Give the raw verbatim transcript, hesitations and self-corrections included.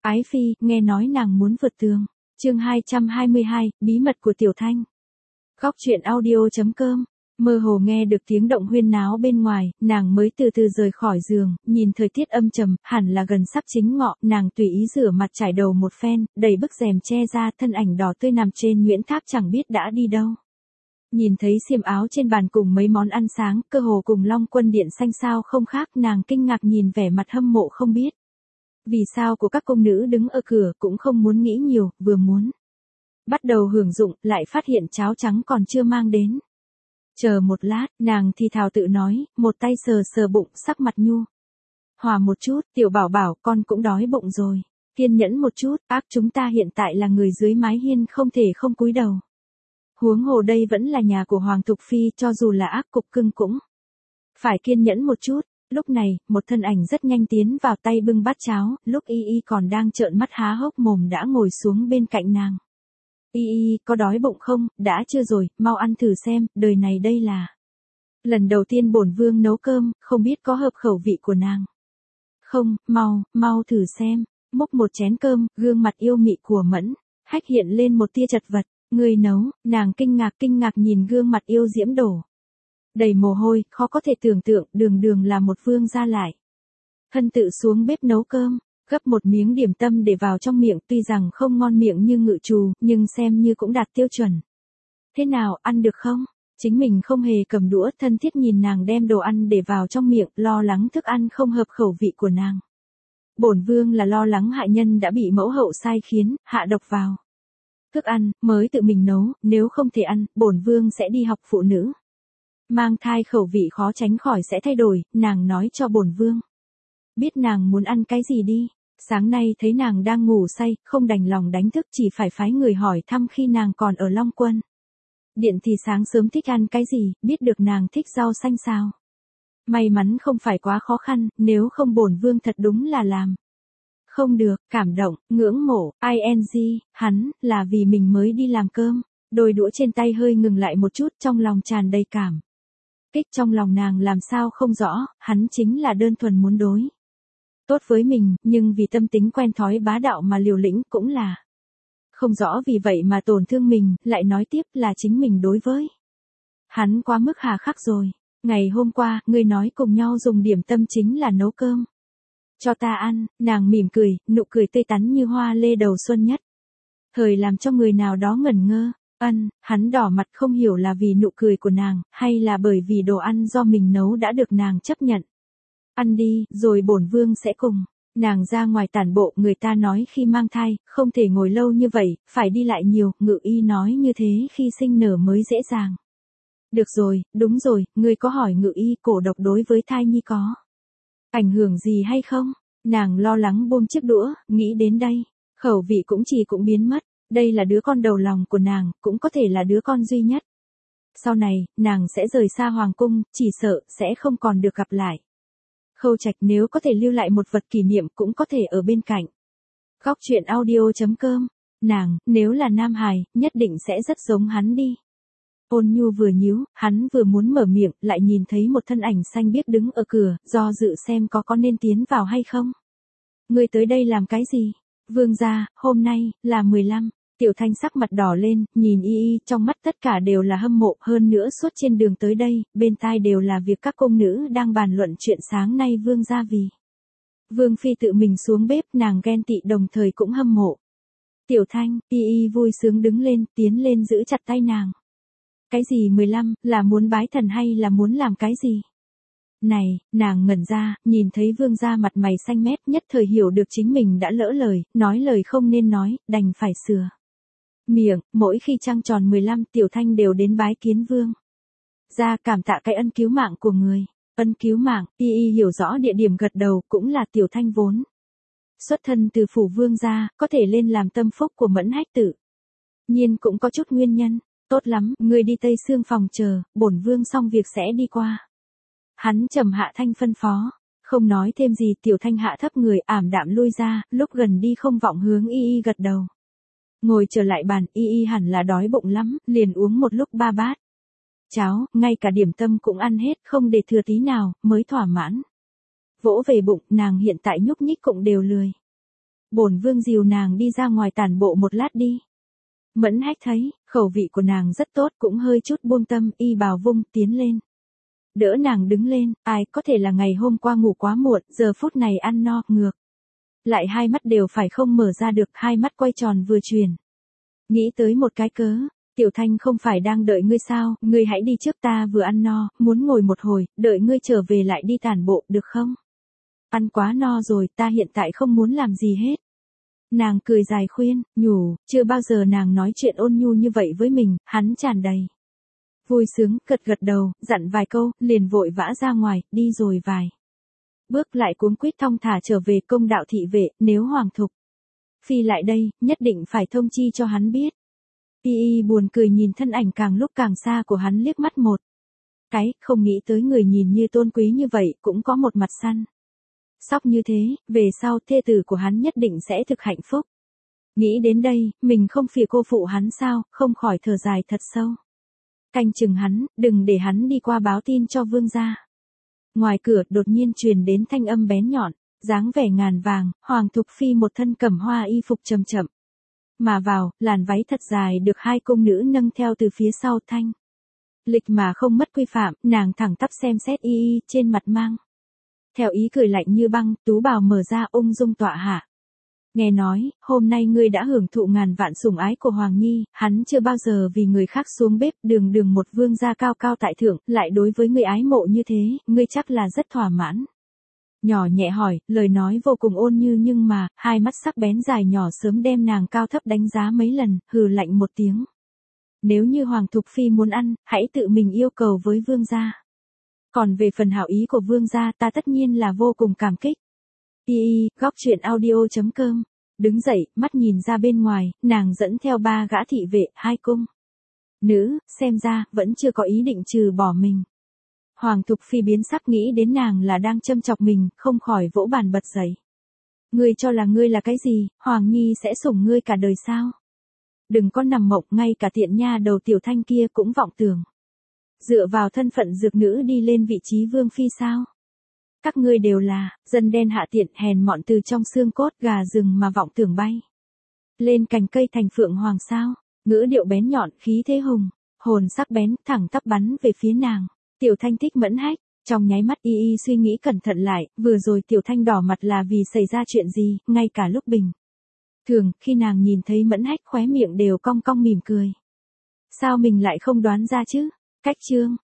Ái Phi, nghe nói nàng muốn vượt tường. Chương hai trăm hai mươi hai, bí mật của Tiểu Thanh. Góc truyện audio.com. Mơ hồ nghe được tiếng động huyên náo bên ngoài, nàng mới từ từ rời khỏi giường, nhìn thời tiết âm trầm, hẳn là gần sắp chính ngọ, nàng tùy ý rửa mặt trải đầu một phen, đẩy bức rèm che ra, thân ảnh đỏ tươi nằm trên Nguyễn Tháp chẳng biết đã đi đâu. Nhìn thấy xiêm áo trên bàn cùng mấy món ăn sáng, cơ hồ cùng Long Quân Điện xanh sao không khác, nàng kinh ngạc nhìn vẻ mặt hâm mộ không biết vì sao của các công nữ đứng ở cửa, cũng không muốn nghĩ nhiều, vừa muốn bắt đầu hưởng dụng, lại phát hiện cháo trắng còn chưa mang đến. Chờ một lát, nàng thì thào tự nói, một tay sờ sờ bụng, sắc mặt nhu hòa một chút, tiểu bảo bảo, con cũng đói bụng rồi. Kiên nhẫn một chút, ác chúng ta hiện tại là người dưới mái hiên không thể không cúi đầu. Huống hồ đây vẫn là nhà của Hoàng Thục Phi, cho dù là ác cục cưng cũng phải kiên nhẫn một chút. Lúc này, một thân ảnh rất nhanh tiến vào tay bưng bát cháo, lúc Y Y còn đang trợn mắt há hốc mồm đã ngồi xuống bên cạnh nàng. Y Y, có đói bụng không? Đã chưa rồi, mau ăn thử xem, đời này đây là lần đầu tiên bổn vương nấu cơm, không biết có hợp khẩu vị của nàng không, mau, mau thử xem. Múc một chén cơm, gương mặt yêu mị của Mẫn Hách hiện lên một tia chật vật. Người nấu? Nàng kinh ngạc kinh ngạc nhìn gương mặt yêu diễm đổ đầy mồ hôi, khó có thể tưởng tượng, đường đường là một vương gia lại thân tự xuống bếp nấu cơm, gấp một miếng điểm tâm để vào trong miệng, tuy rằng không ngon miệng như Ngự Trù, nhưng xem như cũng đạt tiêu chuẩn. Thế nào, ăn được không? Chính mình không hề cầm đũa, thân thiết nhìn nàng đem đồ ăn để vào trong miệng, lo lắng thức ăn không hợp khẩu vị của nàng. Bổn vương là lo lắng hạ nhân đã bị mẫu hậu sai khiến, hạ độc vào thức ăn, mới tự mình nấu, nếu không thể ăn, bổn vương sẽ đi học phụ nữ. Mang thai khẩu vị khó tránh khỏi sẽ thay đổi, nàng nói cho bổn vương biết nàng muốn ăn cái gì đi. Sáng nay thấy nàng đang ngủ say, không đành lòng đánh thức, chỉ phải phái người hỏi thăm khi nàng còn ở Long Quân Điện thì sáng sớm thích ăn cái gì, biết được nàng thích rau xanh sao. May mắn không phải quá khó khăn, nếu không bổn vương thật đúng là làm không được. Cảm động, ngưỡng mộ, ing, hắn, là vì mình mới đi làm cơm. Đôi đũa trên tay hơi ngừng lại một chút, trong lòng tràn đầy cảm kích. Trong lòng nàng làm sao không rõ, hắn chính là đơn thuần muốn đối tốt với mình, nhưng vì tâm tính quen thói bá đạo mà liều lĩnh, cũng là không rõ vì vậy mà tổn thương mình, lại nói tiếp là chính mình đối với hắn quá mức hà khắc rồi. Ngày hôm qua, ngươi nói cùng nhau dùng điểm tâm chính là nấu cơm cho ta ăn. Nàng mỉm cười, nụ cười tươi tắn như hoa lê đầu xuân nhất thời làm cho người nào đó ngẩn ngơ. Ân, hắn đỏ mặt không hiểu là vì nụ cười của nàng, hay là bởi vì đồ ăn do mình nấu đã được nàng chấp nhận. Ăn đi, rồi bổn vương sẽ cùng nàng ra ngoài tản bộ. Người ta nói khi mang thai, không thể ngồi lâu như vậy, phải đi lại nhiều, Ngự Y nói như thế khi sinh nở mới dễ dàng. Được rồi, đúng rồi, ngươi có hỏi Ngự Y cổ độc đối với thai nhi có ảnh hưởng gì hay không? Nàng lo lắng buông chiếc đũa, nghĩ đến đây, khẩu vị cũng chỉ cũng biến mất. Đây là đứa con đầu lòng của nàng, cũng có thể là đứa con duy nhất. Sau này, nàng sẽ rời xa hoàng cung, chỉ sợ sẽ không còn được gặp lại. Khâu Trạch nếu có thể lưu lại một vật kỷ niệm cũng có thể ở bên cạnh. Góc truyện audio.com. Nàng, nếu là nam hài, nhất định sẽ rất giống hắn đi. Ôn Nhu vừa nhíu, hắn vừa muốn mở miệng, lại nhìn thấy một thân ảnh xanh biếc đứng ở cửa, do dự xem có có nên tiến vào hay không. Ngươi tới đây làm cái gì? Vương gia, hôm nay, là mười lăm. Tiểu Thanh sắc mặt đỏ lên, nhìn Y Y, trong mắt tất cả đều là hâm mộ, hơn nữa suốt trên đường tới đây, bên tai đều là việc các công nữ đang bàn luận chuyện sáng nay vương gia vì Vương Phi tự mình xuống bếp, nàng ghen tị đồng thời cũng hâm mộ. Tiểu Thanh, Y Y vui sướng đứng lên, tiến lên giữ chặt tay nàng. Cái gì mười lăm, là muốn bái thần hay là muốn làm cái gì? Này, nàng ngẩn ra, nhìn thấy vương gia mặt mày xanh mét, nhất thời hiểu được chính mình đã lỡ lời, nói lời không nên nói, đành phải sửa miệng. Mỗi khi trăng tròn mười lăm, Tiểu Thanh đều đến bái kiến vương gia, cảm tạ cái ân cứu mạng của người. Ân cứu mạng, Y Y hiểu rõ địa điểm gật đầu, cũng là Tiểu Thanh vốn xuất thân từ phủ vương gia, có thể lên làm tâm phúc của Mẫn Hách tự nhiên cũng có chút nguyên nhân. Tốt lắm, ngươi đi Tây Sương phòng chờ, bổn vương xong việc sẽ đi qua. Hắn trầm hạ thanh phân phó, không nói thêm gì. Tiểu Thanh hạ thấp người, ảm đạm lui ra, lúc gần đi không vọng hướng Y Y gật đầu. Ngồi trở lại bàn, Y Y hẳn là đói bụng lắm, liền uống một lúc ba bát cháo, ngay cả điểm tâm cũng ăn hết, không để thừa tí nào, mới thỏa mãn vỗ về bụng. Nàng hiện tại nhúc nhích cũng đều lười. Bổn vương dìu nàng đi ra ngoài tản bộ một lát đi. Mẫn Hách thấy, khẩu vị của nàng rất tốt, cũng hơi chút buông tâm, y bào vung, tiến lên. Đỡ nàng đứng lên, ai có thể là ngày hôm qua ngủ quá muộn, giờ phút này ăn no, ngược. Lại hai mắt đều phải không mở ra được, hai mắt quay tròn vừa chuyển. Nghĩ tới một cái cớ, Tiểu Thanh không phải đang đợi ngươi sao, ngươi hãy đi trước, ta vừa ăn no, muốn ngồi một hồi, đợi ngươi trở về lại đi tản bộ, được không? Ăn quá no rồi, ta hiện tại không muốn làm gì hết. Nàng cười dài khuyên, nhủ, chưa bao giờ nàng nói chuyện ôn nhu như vậy với mình, hắn tràn đầy vui sướng, gật gật đầu, dặn vài câu, liền vội vã ra ngoài, đi rồi vài bước lại cuống quýt thong thả trở về công đạo thị vệ, nếu Hoàng Thục Phi lại đây, nhất định phải thông chi cho hắn biết. Y y buồn cười nhìn thân ảnh càng lúc càng xa của hắn liếc mắt một cái, không nghĩ tới người nhìn như tôn quý như vậy cũng có một mặt săn sóc như thế, về sau thê tử của hắn nhất định sẽ thực hạnh phúc. Nghĩ đến đây, mình không phì cô phụ hắn sao, không khỏi thở dài thật sâu. Canh chừng hắn, đừng để hắn đi qua báo tin cho vương gia. Ngoài cửa đột nhiên truyền đến thanh âm bén nhọn, dáng vẻ ngàn vàng, Hoàng Thục Phi một thân cẩm hoa y phục chậm chậm mà vào, làn váy thật dài được hai cung nữ nâng theo từ phía sau, thanh lịch mà không mất quy phạm, nàng thẳng tắp xem xét y y trên mặt mang theo ý cười lạnh như băng, tú bào mở ra, ung dung tọa hạ. Nghe nói, hôm nay ngươi đã hưởng thụ ngàn vạn sủng ái của Hoàng Nhi, hắn chưa bao giờ vì người khác xuống bếp, đường đường một vương gia cao cao tại thượng, lại đối với ngươi ái mộ như thế, ngươi chắc là rất thỏa mãn. Nhỏ nhẹ hỏi, lời nói vô cùng ôn như nhưng mà, hai mắt sắc bén dài nhỏ sớm đem nàng cao thấp đánh giá mấy lần, hừ lạnh một tiếng. Nếu như Hoàng Thục Phi muốn ăn, hãy tự mình yêu cầu với vương gia. Còn về phần hảo ý của vương gia, ta tất nhiên là vô cùng cảm kích. Y y, góc truyện audio chấm com. Đứng dậy, mắt nhìn ra bên ngoài, nàng dẫn theo ba gã thị vệ, hai cung nữ, xem ra, vẫn chưa có ý định trừ bỏ mình. Hoàng Thục Phi biến sắc nghĩ đến nàng là đang châm chọc mình, không khỏi vỗ bàn bật dậy. Ngươi cho là ngươi là cái gì, Hoàng Nhi sẽ sủng ngươi cả đời sao? Đừng có nằm mộng, ngay cả tiện nha đầu Tiểu Thanh kia cũng vọng tưởng. Dựa vào thân phận dược nữ đi lên vị trí vương phi sao? Các ngươi đều là, dân đen hạ tiện hèn mọn từ trong xương cốt gà rừng mà vọng tưởng bay lên cành cây thành phượng hoàng sao? Ngữ điệu bén nhọn, khí thế hùng, hồn sắc bén, thẳng tắp bắn về phía nàng. Tiểu Thanh thích Mẫn Hách, trong nháy mắt y y suy nghĩ cẩn thận lại, vừa rồi Tiểu Thanh đỏ mặt là vì xảy ra chuyện gì, ngay cả lúc bình thường, khi nàng nhìn thấy Mẫn Hách khóe miệng đều cong cong mỉm cười. Sao mình lại không đoán ra chứ? Cách chương